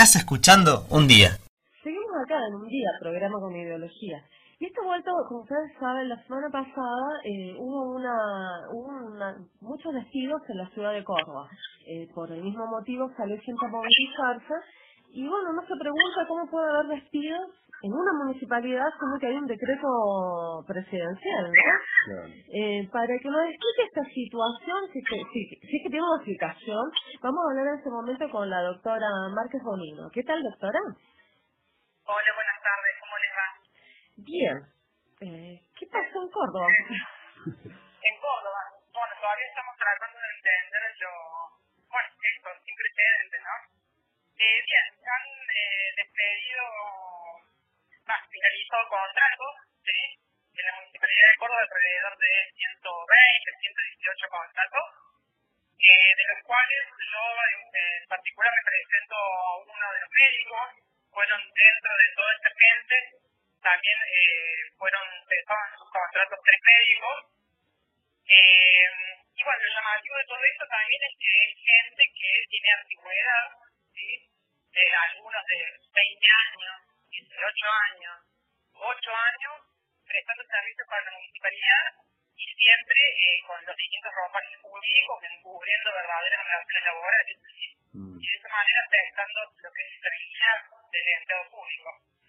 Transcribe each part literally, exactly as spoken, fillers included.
Estás escuchando Un Día. Seguimos acá en Un Día, programa con ideología. Y esta vuelta, como ustedes saben, la semana pasada eh, hubo una, hubo una, muchos despidos en la ciudad de Córdoba. Eh, por el mismo motivo salió gente a movilizarse. Y bueno, uno se pregunta cómo puede haber despidos en una municipalidad como que hay un decreto presidencial, ¿no? Claro. Eh, para que nos explique esta situación, si, que, si, si es que tiene una explicación, vamos a hablar en este momento con la doctora Márquez Bonino. ¿Qué tal, doctora? Hola, buenas tardes, ¿cómo les va? Bien. Eh, ¿Qué pasó en Córdoba? En Córdoba, bueno, todavía estamos tratando de entender yo, bueno, esto, sin precedentes, ¿no? Eh, bien, han eh, despedido, más, finalizado contratos, ¿sí? En la Municipalidad de Córdoba alrededor de ciento veinte, ciento dieciocho contratos, eh, de los cuales yo en particular represento a uno de los médicos. Fueron dentro de toda esta gente, también eh, fueron, estaban sus contratos tres médicos. Eh, y bueno, lo llamativo de todo esto también es que hay gente que tiene antigüedad, ¿sí? Eh, algunos de veinte años, dieciocho años, ocho años, prestando servicio para la municipalidad y siempre eh, con los distintos ropajes jurídicos, encubriendo verdaderas relaciones laborales. ¿Sí? Mm. Y de esa manera afectando lo que es estabilidad del empleo público.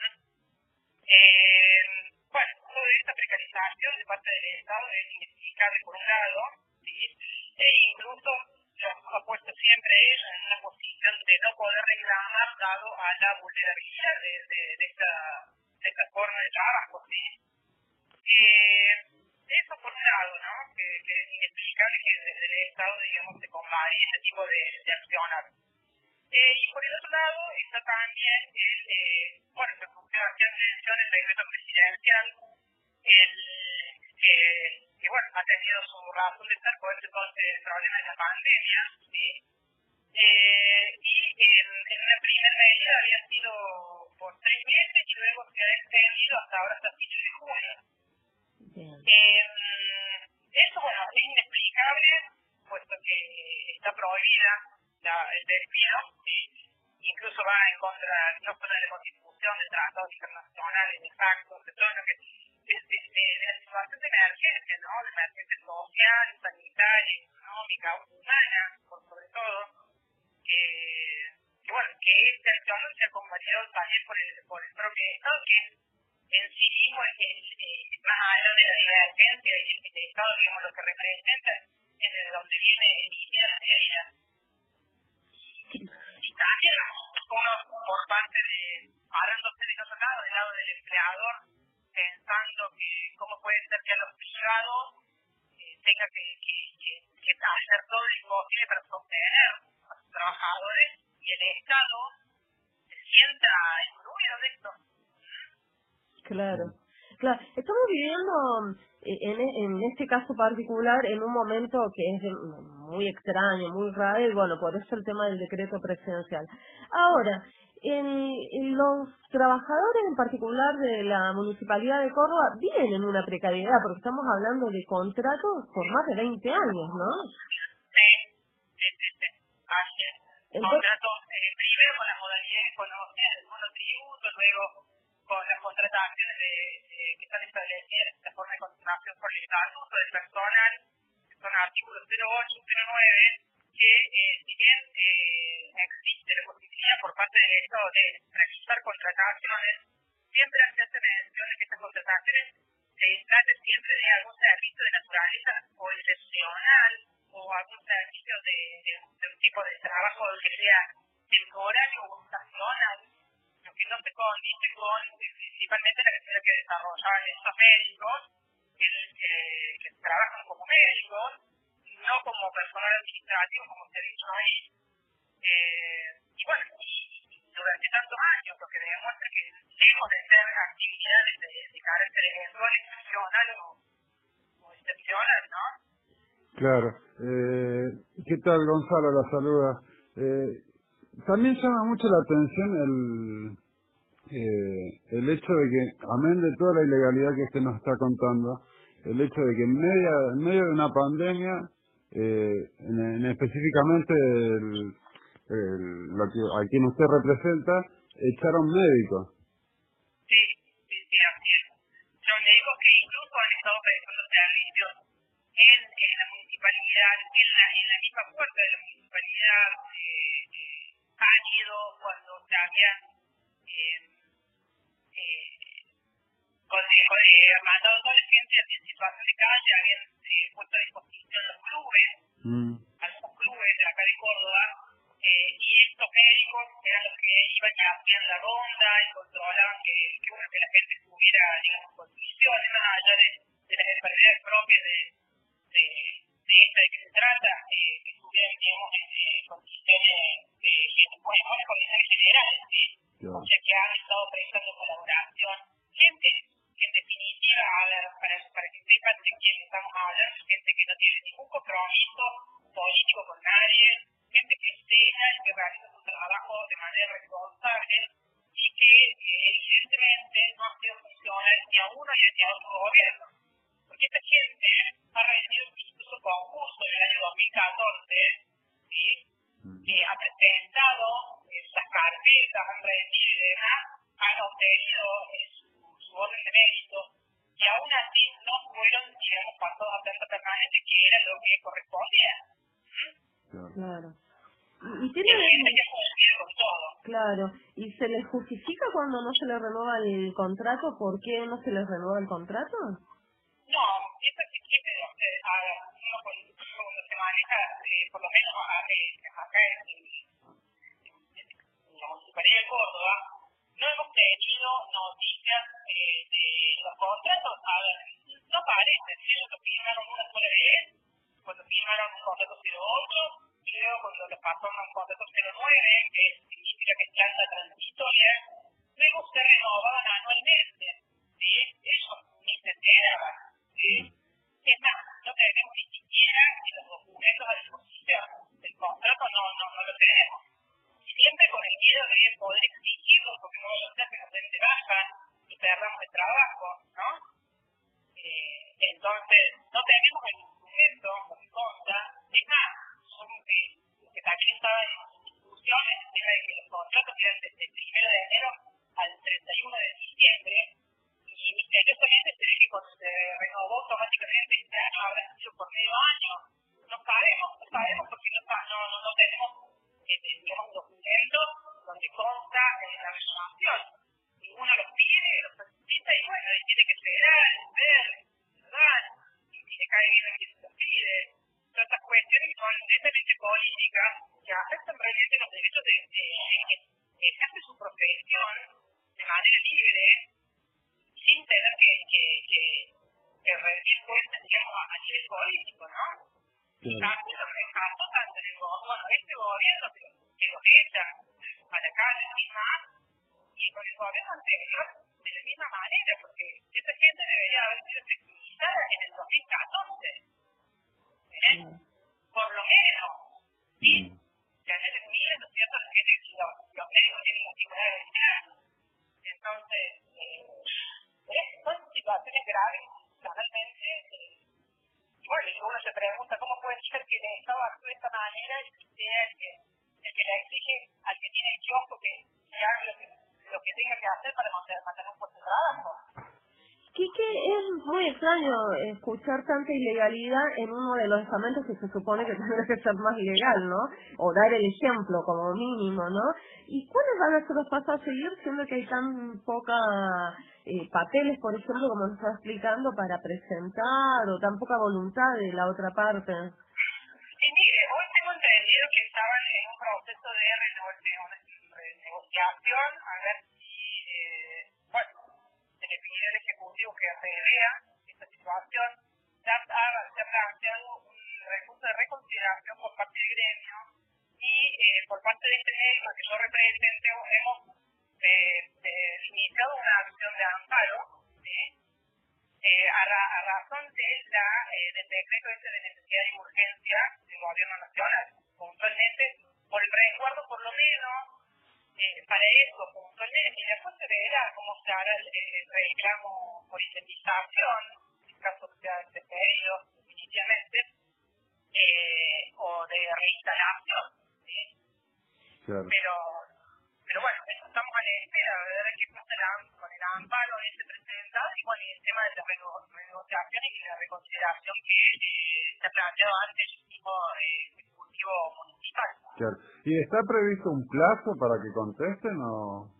Eh, bueno, toda esta precarización de parte del Estado es inexplicable por un lado, ¿sí? E incluso los ha puesto siempre ellos en una posición de no poder reclamar dado a la vulnerabilidad de, de, de, esta, de esta forma de trabajo, ¿sí? Eh, eso por un lado, ¿no? Que, que es inexplicable que desde el Estado, digamos, se combate este tipo de, de accionar. Eh, y por el otro lado está también el, eh, bueno, se hacían mención el decreto presidencial, el, eh, que bueno, ha tenido su razón de ser por este todo el problema de la pandemia, ¿sí? Eh, y en, en una primera medida había sido por seis meses y luego se ha extendido hasta ahora hasta el de junio. Eh, eso, bueno, es inexplicable, puesto que está prohibida la, el despido, ¿sí? Incluso va en contra no solo de la Constitución, de tratados internacionales, de pactos, de todo lo que es de, de, de la situación de emergencia, ¿no? De emergencia social, sanitaria, económica, humana, por sobre todo, eh, que bueno, que esta acción no sea convalidado también por el, por el propio Estado, que en sí mismo es el, eh, más allá de la emergencia y el, el Estado, digamos, lo que representa es de donde viene el inicio de la realidad. Y también uno por parte de, parándose del otro lado, del lado del empleador, pensando que cómo puede ser que a los privados eh, tenga que, que, que, que hacer todo lo imposible para sostener a sus trabajadores y el Estado se sienta incluido de esto. Claro, claro. Estamos viviendo eh, en, en este caso particular en un momento que es de- muy extraño, muy raro, y bueno, por eso el tema del decreto presidencial. Ahora, en, en los trabajadores en particular de la Municipalidad de Córdoba viven en una precariedad, porque estamos hablando de contratos por más de veinte años, ¿no? Sí, sí, sí, sí. Así es. Entonces, Contratos eh, primero con las modalidades conocidas del monotributo, luego con las contrataciones de, eh, que están establecidas en la forma de contratación por el estatuto del personal, que son artículos cero ocho, cero nueve, que eh, si bien eh, existe la posibilidad por parte del Estado de realizar contrataciones, siempre se hace mención de que estas contrataciones se trate siempre de algún servicio de naturaleza o excepcional o algún servicio de, de, de un tipo de trabajo que sea temporario o estacional, lo que no se condice con eh, principalmente la actividad que desarrollan estos médicos que, eh, que trabajan como médicos, no como personal administrativo, como se ha dicho ahí. Eh, y bueno, y, y durante tantos años, lo que demuestra que lejos de ser actividades de, de carácter eventual, excepcional o, o excepcional, ¿no? Claro. Eh, ¿Qué tal, Gonzalo? La saluda. Eh, también llama mucho la atención el, eh, el hecho de que, amén de toda la ilegalidad que usted nos está contando, el hecho de que en, media, en medio de una pandemia, eh, en, en específicamente el, el, lo que, a quien usted representa, echaron médicos. Sí, sí, sí, así es. Son médicos que incluso han estado prestando servicios en, en la municipalidad, en la, en la misma puerta de la municipalidad, eh, eh, han ido cuando se habían eh, eh, con, con, eh, mandado adolescentes en situación de calle, habían eh, puesto a disposición los clubes, Mm. algunos clubes de acá de Córdoba, eh, y estos médicos eran los que iban y hacían la ronda y controlaban que, que, bueno, que la gente estuviera, digamos, en condiciones, más allá de, de las enfermedades propias de, de, de esta de que se trata, eh, que estuvieran, digamos, en eh, condiciones, eh, bueno, buenas condiciones generales, ¿sí? Claro. O sea, que han estado prestando colaboración. Gente, que en definitiva, a ver, para, para que sepan de quién estamos hablando, gente que no tiene ningún compromiso político con nadie, gente que cena y que realiza su trabajo de manera responsable y que eh, evidentemente no ha sido funcional ni a uno ni a otro gobierno. Porque esta gente ha recibido incluso concurso en el año dos mil catorce, ¿sí? Que ha presentado eh, las carpetas, han recibido y demás, han obtenido eh, su, su orden de mérito y aún así no fueron, digamos, pasados a planta permanente, que era lo que correspondía. Claro. Y, y Y tiene... hay gente que ha cumplido con todo. Claro. ¿Y se les justifica cuando no se les renueva el contrato? ¿Por qué no se les renueva el contrato? No, esto sí que eh, a uno con cuando se maneja, eh, por lo menos a, eh, acá en, en la municipalidad de Córdoba, no hemos tenido noticias eh, de los contratos. A ver, no parecen, ellos lo firmaron una sola vez, cuando firmaron un contrato cero ocho, y luego cuando lo pasaron a un contrato cero nueve, que significa que es planta transitoria, luego se renovaban anualmente, ¿sí? Eso ni se enteraban, ¿sí? Es más, no tenemos ni siquiera los documentos a disposición del contrato, no, no, no lo tenemos. Siempre con el miedo de poder exigirlo, porque no lo sé, que nos den de baja y perdamos el trabajo, ¿no? Eh, entonces, no tenemos el instrumento, lo que consta. Es más, son, eh, que también estaba en discusiones, el tema de que los contratos quedan desde el primero de enero al treinta y uno de diciembre, y misteriosamente se ve que cuando se renovó automáticamente este año habrá sido por medio año. No sabemos, no sabemos porque no, no, no, no tenemos, eh, digamos, un documento donde consta eh, la renovación. Ninguno los pide, los solicita y bueno, y tiene que esperar, ver, ¿verdad? Y si le cae bien a quien se los pide. Todas estas cuestiones que son netamente políticas que afectan realmente los derechos de, de, de que ejerce su profesión de manera libre, sin tener que, que, que, que rendir cuentas, digamos, a nivel político, ¿no? Y también lo rescató tanto en el gobierno, bueno, este gobierno que, que los echa a la calle y más, y con el gobierno anterior de la misma manera, porque esa gente debería haber sido efectivizada en el dos mil catorce, ¿eh? Por lo menos, ¿sí? Que ayer en miles, ¿no es cierto?, la gente, los, los médicos tienen antigüedad de vida. Entonces, eh, son situaciones graves, realmente, eh, y bueno, y uno se pregunta cómo puede ser que el Estado actúe de esta manera y que sea el que, el que le exige al que tiene el kiosco que, que haga lo que, lo que tenga que hacer para mantener, mantener un puesto de trabajo. Quique, es muy extraño escuchar tanta ilegalidad en uno de los estamentos que se supone que tendría que ser más legal, ¿no? O dar el ejemplo como mínimo, ¿no? ¿Y cuáles van a ser los pasos a seguir, siendo que hay tan poca eh, papeles, por ejemplo, como nos está explicando, para presentar, o tan poca voluntad de la otra parte? Y mire, hoy tengo entendido que estaban en un proceso de renegociación, a ver si, eh, bueno, se le pide al Ejecutivo que revea esta situación. Ya ha, se ha planteado un recurso de reconsideración por parte del gremio y eh, por parte de este médico que yo represento hemos eh, eh, iniciado una acción de amparo, ¿sí? Eh, a, ra, a razón de la, eh, del decreto ese de necesidad y urgencia del gobierno nacional, puntualmente por el resguardo por lo menos, eh, para eso puntualmente, y después se verá cómo se hará el, el reclamo por indemnización, en caso que sea despedido definitivamente, eh, o de reinstalación, ¿sí? Claro. Pero, pero bueno, estamos a la espera de ver qué pasa con el amparo ese presentado y bueno, el tema de la renegociación y la reconsideración que eh, se ha planteado antes el mismo eh, Ejecutivo Municipal. Claro. ¿Y está previsto un plazo para que contesten o...?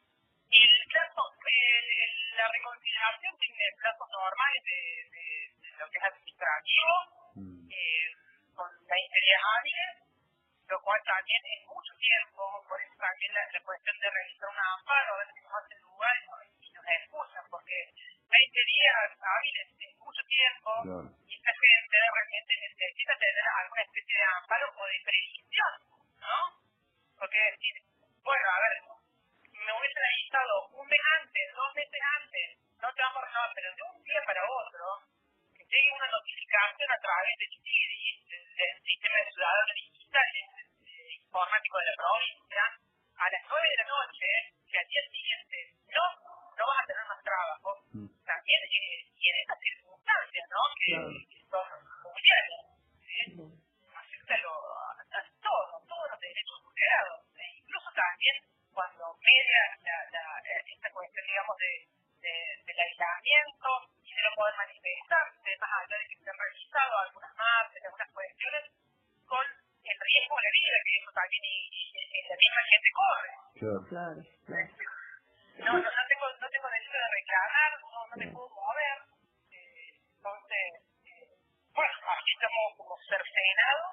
El plazo, eh, la reconciliación tiene plazos normales de, de, de lo que es administrativo, mm. eh, con veinte días hábiles, lo cual también es mucho tiempo, por eso también la, la cuestión de realizar un amparo, a ver si nos hacen lugar y nos excusan, porque veinte días hábiles es mucho tiempo, claro. Y esta gente realmente necesita tener alguna especie de amparo o de previsión, ¿no? Porque decir, bueno, a ver, me hubiesen avisado un mes antes, dos meses antes, no te vamos a renovar, pero de un día para otro, que llegue una notificación a través del C I D I, del Sistema de Ciudadanos Digitales Informático de la provincia, a las nueve de la noche, que al día siguiente no, no vas a tener más trabajo, mm. también eh, y en estas circunstancias, ¿no? Que, claro. que son mundiales, ¿eh? Mm. Afecta a, a todo, todos los derechos vulnerados, e incluso también cuando media la, la, esta cuestión, digamos, de, de, del aislamiento y de no poder manifestarse, más allá de que se han realizado algunas marchas, algunas cuestiones, con el riesgo de la vida que eso también y, y, y la misma gente corre. Claro, claro. No, no, no tengo, no tengo derecho de reclamar, no, no me puedo mover, eh, entonces, eh, bueno, aquí estamos como cercenados,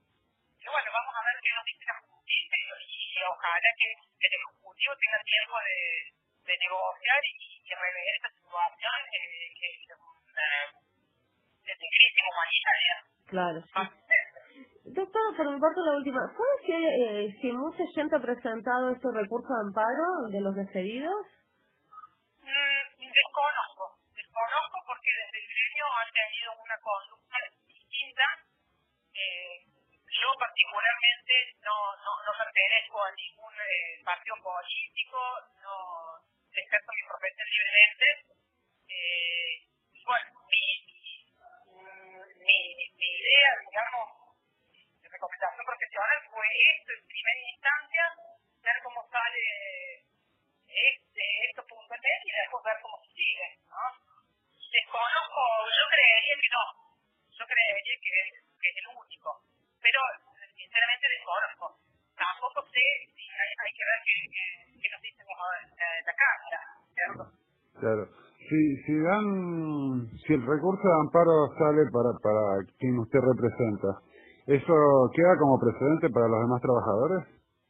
y bueno, vamos a ver qué nos dice la justicia y, y ojalá que el Ejecutivo tenga tiempo de, de negociar y, y rever esta situación eh, que es una de crisis humanitaria. Claro, sí. Doctora, por mi parte la última, ¿sabe si, eh, si mucha gente ha presentado este recurso de amparo de los despedidos? Mm, desconozco, desconozco porque desde el gremio han tenido una conducta distinta. Eh, yo particularmente no, no, no pertenezco a ningún eh, partido político, no ejerzo mi profesión libremente. Eh, y bueno, mi, mi, mi idea, digamos, recomendación profesional fue esto en primera instancia, ver cómo sale este, esto puntualmente y después ver cómo sigue, ¿no? Desconozco, yo creería que no, yo creería que, que es el único, pero sinceramente desconozco. Tampoco sé si hay, hay que ver qué, qué, qué nos dicen en la Cámara, ¿cierto? Claro. Si, si dan, si el recurso de amparo sale para, para quien usted representa, ¿eso queda como precedente para los demás trabajadores?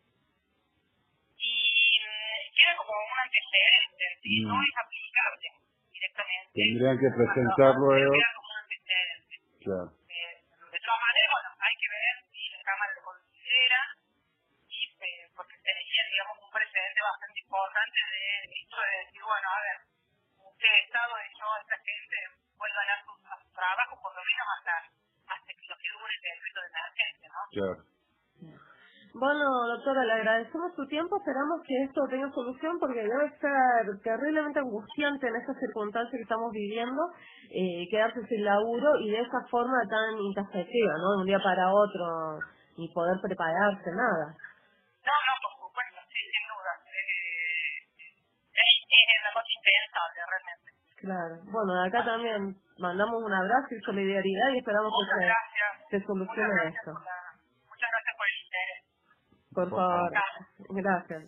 Y queda como un antecedente, ¿sí? Mm. No es aplicable directamente. Tendrían que presentarlo luego. Queda como un antecedente. Claro. Eh, de todas maneras, bueno, hay que ver si la Cámara lo considera, y, eh, porque sería, digamos, un precedente bastante importante de esto de decir, bueno, a ver, usted Estado dejó a esta gente vuelvan a su, a su trabajo, por lo menos hasta hasta que lo que dure el decreto de emergencia, ¿no? Claro. Bueno, doctora, le agradecemos su tiempo, esperamos que esto tenga solución porque debe ser terriblemente angustiante en estas circunstancias que estamos viviendo, eh, quedarse sin laburo y de esa forma tan intempestiva, ¿no? De un día para otro, ni poder prepararse, nada. No, no, por supuesto, sí, sin duda. Eh, es, es una cosa impensable, realmente. Claro, bueno, de acá también mandamos un abrazo y solidaridad y esperamos muchas que gracias, se, se solucione muchas esto. Por la, muchas gracias por el interés. Por favor, gracias.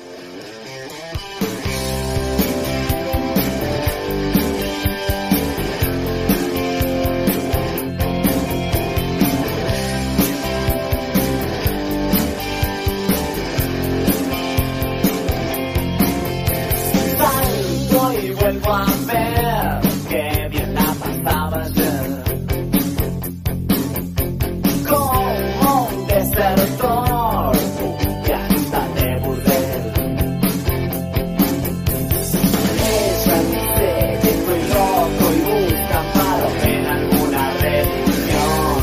Salgo y vuelvo a ver que bien la pasaba ayer. Como un desertor, fiesta de burdel. Ella dice que estoy loco y busca amparo en alguna religión.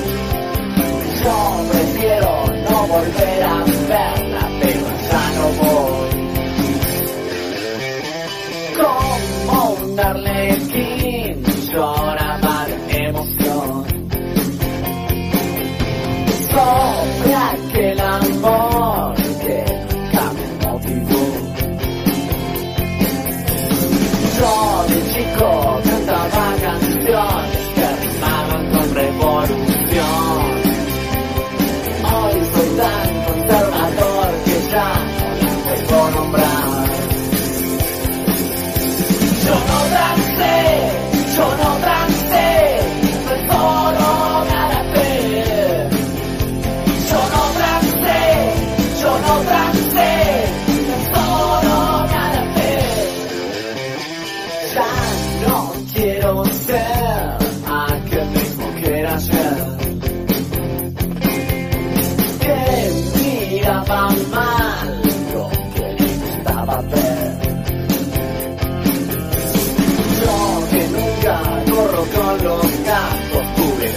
Yo prefiero no volver a verla, pero ya no voy. Como una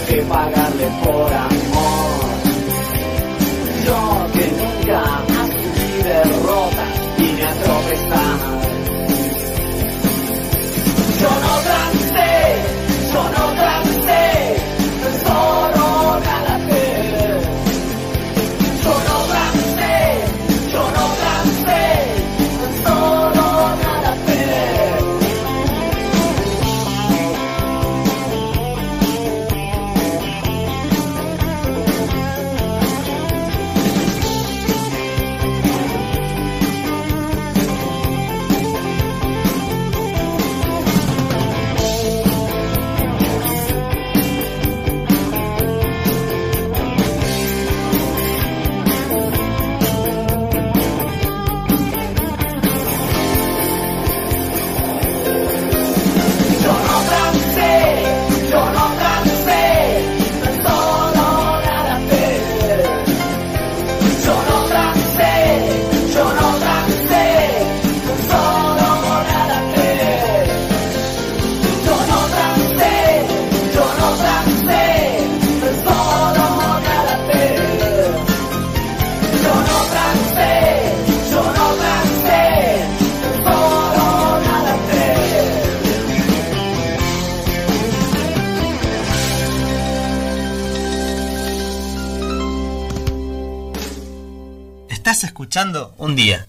que pagarle por amor. Yo que nunca asumí derrota y me ha tropezado. Yo no trancé, yo no trancé, solo nada hacer. Yo no trancé, yo no trancé, solo nada hacer. Estás escuchando Un Día.